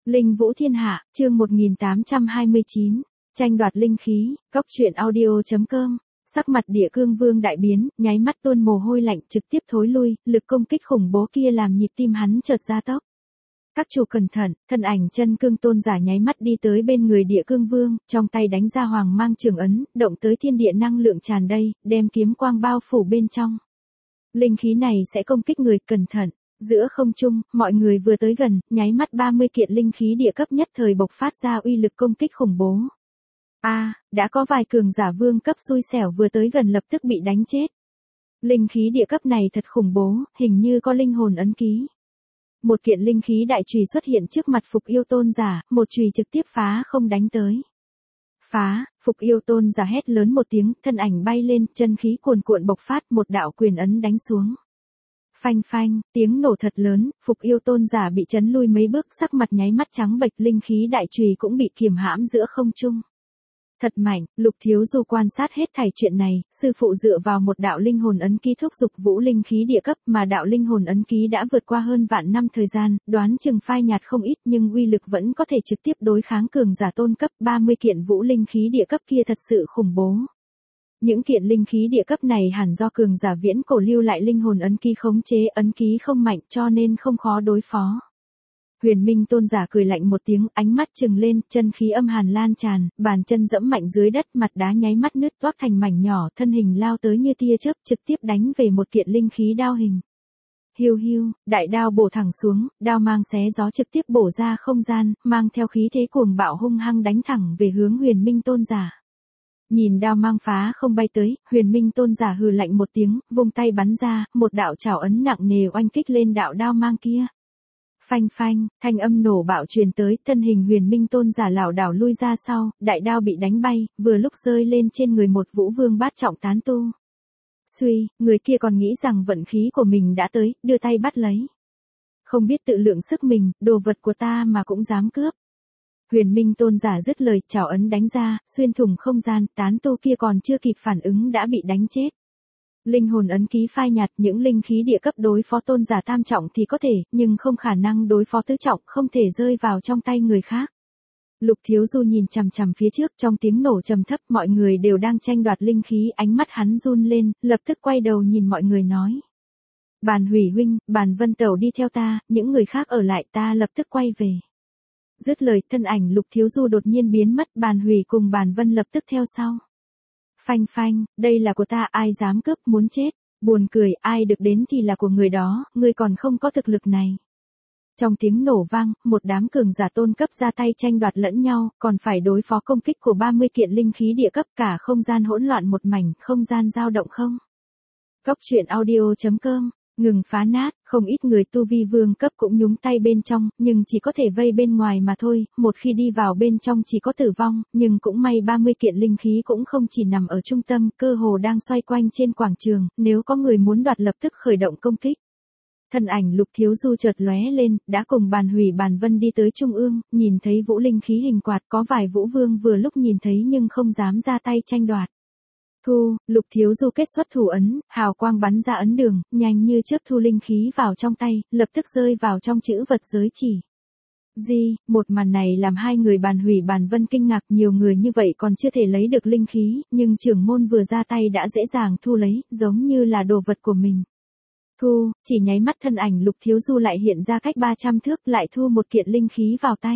Linh Vũ Thiên Hạ, chương 1829, tranh đoạt linh khí, góc truyện audio.com. Sắc mặt Địa Cương Vương đại biến, nháy mắt tuôn mồ hôi lạnh trực tiếp thối lui, lực công kích khủng bố kia làm nhịp tim hắn chợt gia tốc. Các chủ cẩn thận, thân ảnh chân cương tôn giả nháy mắt đi tới bên người Địa Cương Vương, trong tay đánh ra hoàng mang trường ấn, động tới thiên địa năng lượng tràn đầy, đem kiếm quang bao phủ bên trong. Linh khí này sẽ công kích người, cẩn thận. Giữa không trung, mọi người vừa tới gần, nháy mắt 30 kiện linh khí địa cấp nhất thời bộc phát ra uy lực công kích khủng bố. Đã có vài cường giả vương cấp xui xẻo vừa tới gần lập tức bị đánh chết. Linh khí địa cấp này thật khủng bố, hình như có linh hồn ấn ký. Một kiện linh khí đại chùy xuất hiện trước mặt Phục Yêu tôn giả, một chùy trực tiếp phá không đánh tới. Phá, Phục Yêu tôn giả hét lớn một tiếng, thân ảnh bay lên, chân khí cuồn cuộn bộc phát, một đạo quyền ấn đánh xuống. Phanh phanh, tiếng nổ thật lớn, Phục Yêu tôn giả bị chấn lui mấy bước, sắc mặt nháy mắt trắng bệch, linh khí đại chùy cũng bị kiềm hãm giữa không trung. Thật mạnh, Lục Thiếu Du quan sát hết thảy chuyện này, sư phụ dựa vào một đạo linh hồn ấn ký thúc giục vũ linh khí địa cấp, mà đạo linh hồn ấn ký đã vượt qua hơn vạn năm thời gian, đoán chừng phai nhạt không ít nhưng uy lực vẫn có thể trực tiếp đối kháng cường giả tôn cấp. 30 kiện vũ linh khí địa cấp kia thật sự khủng bố. Những kiện linh khí địa cấp này hẳn do cường giả viễn cổ lưu lại linh hồn ấn ký khống chế, ấn ký không mạnh cho nên không khó đối phó. Huyền Minh tôn giả cười lạnh một tiếng, ánh mắt trừng lên, chân khí âm hàn lan tràn, bàn chân dẫm mạnh dưới đất, mặt đá nháy mắt nứt toác thành mảnh nhỏ, thân hình lao tới như tia chớp, trực tiếp đánh về một kiện linh khí đao hình. Hiu hiu, đại đao bổ thẳng xuống, đao mang xé gió trực tiếp bổ ra không gian, mang theo khí thế cuồng bạo hung hăng đánh thẳng về hướng Huyền Minh tôn giả. Nhìn đao mang phá không bay tới, Huyền Minh tôn giả hừ lạnh một tiếng, vung tay bắn ra, một đạo trảo ấn nặng nề oanh kích lên đạo đao mang kia. Phanh phanh, thanh âm nổ bạo truyền tới, thân hình Huyền Minh tôn giả lảo đảo lui ra sau, đại đao bị đánh bay, vừa lúc rơi lên trên người một vũ vương bát trọng tán tu. Suy, người kia còn nghĩ rằng vận khí của mình đã tới, đưa tay bắt lấy. Không biết tự lượng sức mình, đồ vật của ta mà cũng dám cướp. Huyền Minh tôn giả dứt lời, trảo ấn đánh ra, xuyên thủng không gian, tán tu kia còn chưa kịp phản ứng đã bị đánh chết. Linh hồn ấn ký phai nhạt, những linh khí địa cấp đối phó tôn giả tam trọng thì có thể, nhưng không khả năng đối phó tứ trọng, không thể rơi vào trong tay người khác. Lục Thiếu Du nhìn chằm chằm phía trước, trong tiếng nổ trầm thấp, mọi người đều đang tranh đoạt linh khí, ánh mắt hắn run lên, lập tức quay đầu nhìn mọi người nói. Bàn Hủy huynh, Bàn Vân tẩu đi theo ta, những người khác ở lại, ta lập tức quay về. Dứt lời, thân ảnh Lục Thiếu Du đột nhiên biến mất, Bàn Hủy cùng Bàn Vân lập tức theo sau. Phanh phanh, đây là của ta, ai dám cướp, muốn chết. Buồn cười, ai được đến thì là của người đó, ngươi còn không có thực lực này. Trong tiếng nổ vang, một đám cường giả tôn cấp ra tay tranh đoạt lẫn nhau, còn phải đối phó công kích của 30 kiện linh khí địa cấp, cả không gian hỗn loạn một mảnh, không gian dao động không. Góc truyện audio.com. Ngừng phá nát, không ít người tu vi vương cấp cũng nhúng tay bên trong, nhưng chỉ có thể vây bên ngoài mà thôi, một khi đi vào bên trong chỉ có tử vong, nhưng cũng may 30 kiện linh khí cũng không chỉ nằm ở trung tâm, cơ hồ đang xoay quanh trên quảng trường, nếu có người muốn đoạt lập tức khởi động công kích. Thân ảnh Lục Thiếu Du chợt lóe lên, đã cùng Bàn Hủy Bàn Vân đi tới trung ương, nhìn thấy vũ linh khí hình quạt, có vài vũ vương vừa lúc nhìn thấy nhưng không dám ra tay tranh đoạt. Thu, Lục Thiếu Du kết xuất thủ ấn, hào quang bắn ra ấn đường, nhanh như chớp thu linh khí vào trong tay, lập tức rơi vào trong chữ vật giới chỉ. Một màn này làm hai người Bàn Hủy Bàn Vân kinh ngạc, nhiều người như vậy còn chưa thể lấy được linh khí, nhưng trưởng môn vừa ra tay đã dễ dàng thu lấy, giống như là đồ vật của mình. Thu, chỉ nháy mắt thân ảnh Lục Thiếu Du lại hiện ra cách 300 thước, lại thu một kiện linh khí vào tay.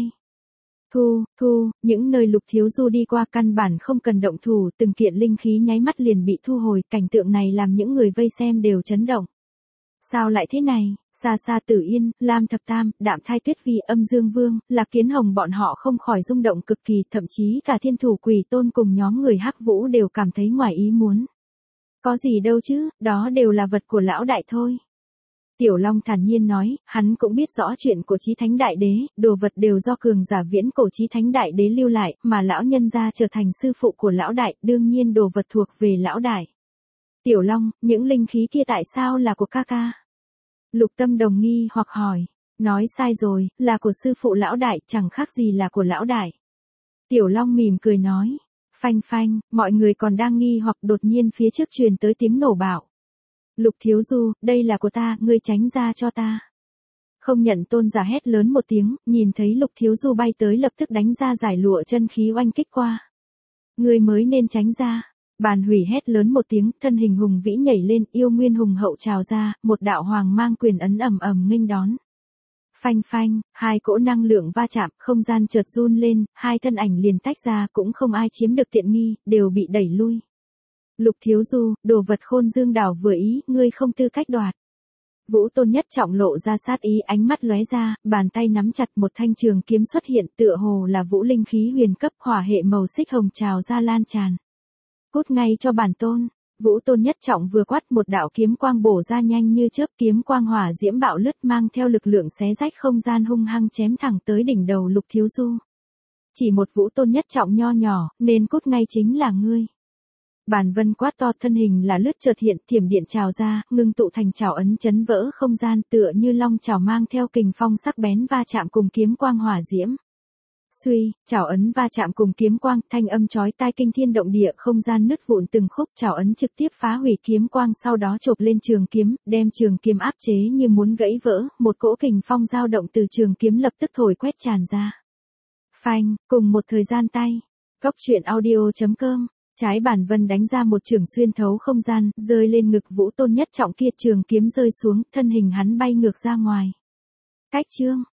Thu, những nơi Lục Thiếu Du đi qua căn bản không cần động thủ, từng kiện linh khí nháy mắt liền bị thu hồi, cảnh tượng này làm những người vây xem đều chấn động. Sao lại thế này? Xa xa Tử Yên, Lam Thập Tam, Đạm Thai Tuyết Vi, Âm Dương Vương, Lạc Kiến Hồng bọn họ không khỏi rung động cực kỳ, thậm chí cả Thiên Thủ Quỷ Tôn cùng nhóm người Hắc Vũ đều cảm thấy ngoài ý muốn. Có gì đâu chứ, đó đều là vật của lão đại thôi. Tiểu Long thản nhiên nói, hắn cũng biết rõ chuyện của Chí Thánh Đại Đế, đồ vật đều do cường giả viễn cổ Chí Thánh Đại Đế lưu lại, mà lão nhân gia trở thành sư phụ của lão đại, đương nhiên đồ vật thuộc về lão đại. Tiểu Long, những linh khí kia tại sao là của ca ca? Lục Tâm Đồng nghi hoặc hỏi, nói sai rồi, là của sư phụ lão đại, chẳng khác gì là của lão đại. Tiểu Long mỉm cười nói, phanh phanh, mọi người còn đang nghi hoặc đột nhiên phía trước truyền tới tiếng nổ bạo. Lục Thiếu Du, đây là của ta, ngươi tránh ra cho ta. Không nhận tôn giả hét lớn một tiếng, nhìn thấy Lục Thiếu Du bay tới lập tức đánh ra giải lụa chân khí oanh kích qua. Ngươi mới nên tránh ra. Bàn hủy hét lớn một tiếng, thân hình hùng vĩ nhảy lên, yêu nguyên hùng hậu trào ra, một đạo hoàng mang quyền ấn ầm ầm nghênh đón. Phanh phanh, hai cỗ năng lượng va chạm, không gian chợt run lên, hai thân ảnh liền tách ra, cũng không ai chiếm được tiện nghi, đều bị đẩy lui. Lục Thiếu Du, đồ vật Khôn Dương đảo vừa ý, ngươi không tư cách đoạt. Vũ Tôn Nhất Trọng lộ ra sát ý, ánh mắt lóe ra, bàn tay nắm chặt một thanh trường kiếm xuất hiện, tựa hồ là vũ linh khí huyền cấp, hỏa hệ màu xích hồng trào ra lan tràn. Cút ngay cho bản tôn. Vũ Tôn Nhất Trọng vừa quát, một đạo kiếm quang bổ ra nhanh như chớp, kiếm quang hỏa diễm bạo lướt mang theo lực lượng xé rách không gian hung hăng chém thẳng tới đỉnh đầu Lục Thiếu Du. Chỉ một Vũ Tôn Nhất Trọng nho nhỏ, nên cút ngay chính là ngươi. Bàn vân quát to, thân hình là lướt chợt hiện, thiểm điện trào ra, ngưng tụ thành trảo ấn chấn vỡ không gian, tựa như long trảo mang theo kình phong sắc bén va chạm cùng kiếm quang hỏa diễm. Suy, trảo ấn va chạm cùng kiếm quang, thanh âm chói tai kinh thiên động địa, không gian nứt vụn từng khúc, trảo ấn trực tiếp phá hủy kiếm quang, sau đó chộp lên trường kiếm, đem trường kiếm áp chế như muốn gãy vỡ, một cỗ kình phong dao động từ trường kiếm lập tức thổi quét tràn ra. Phanh, cùng một thời gian tay. Góc truyện audio.com. Trái bản vân đánh ra một trường xuyên thấu không gian, rơi lên ngực Vũ Tôn Nhất Trọng kia, trường kiếm rơi xuống, thân hình hắn bay ngược ra ngoài. Cách chương.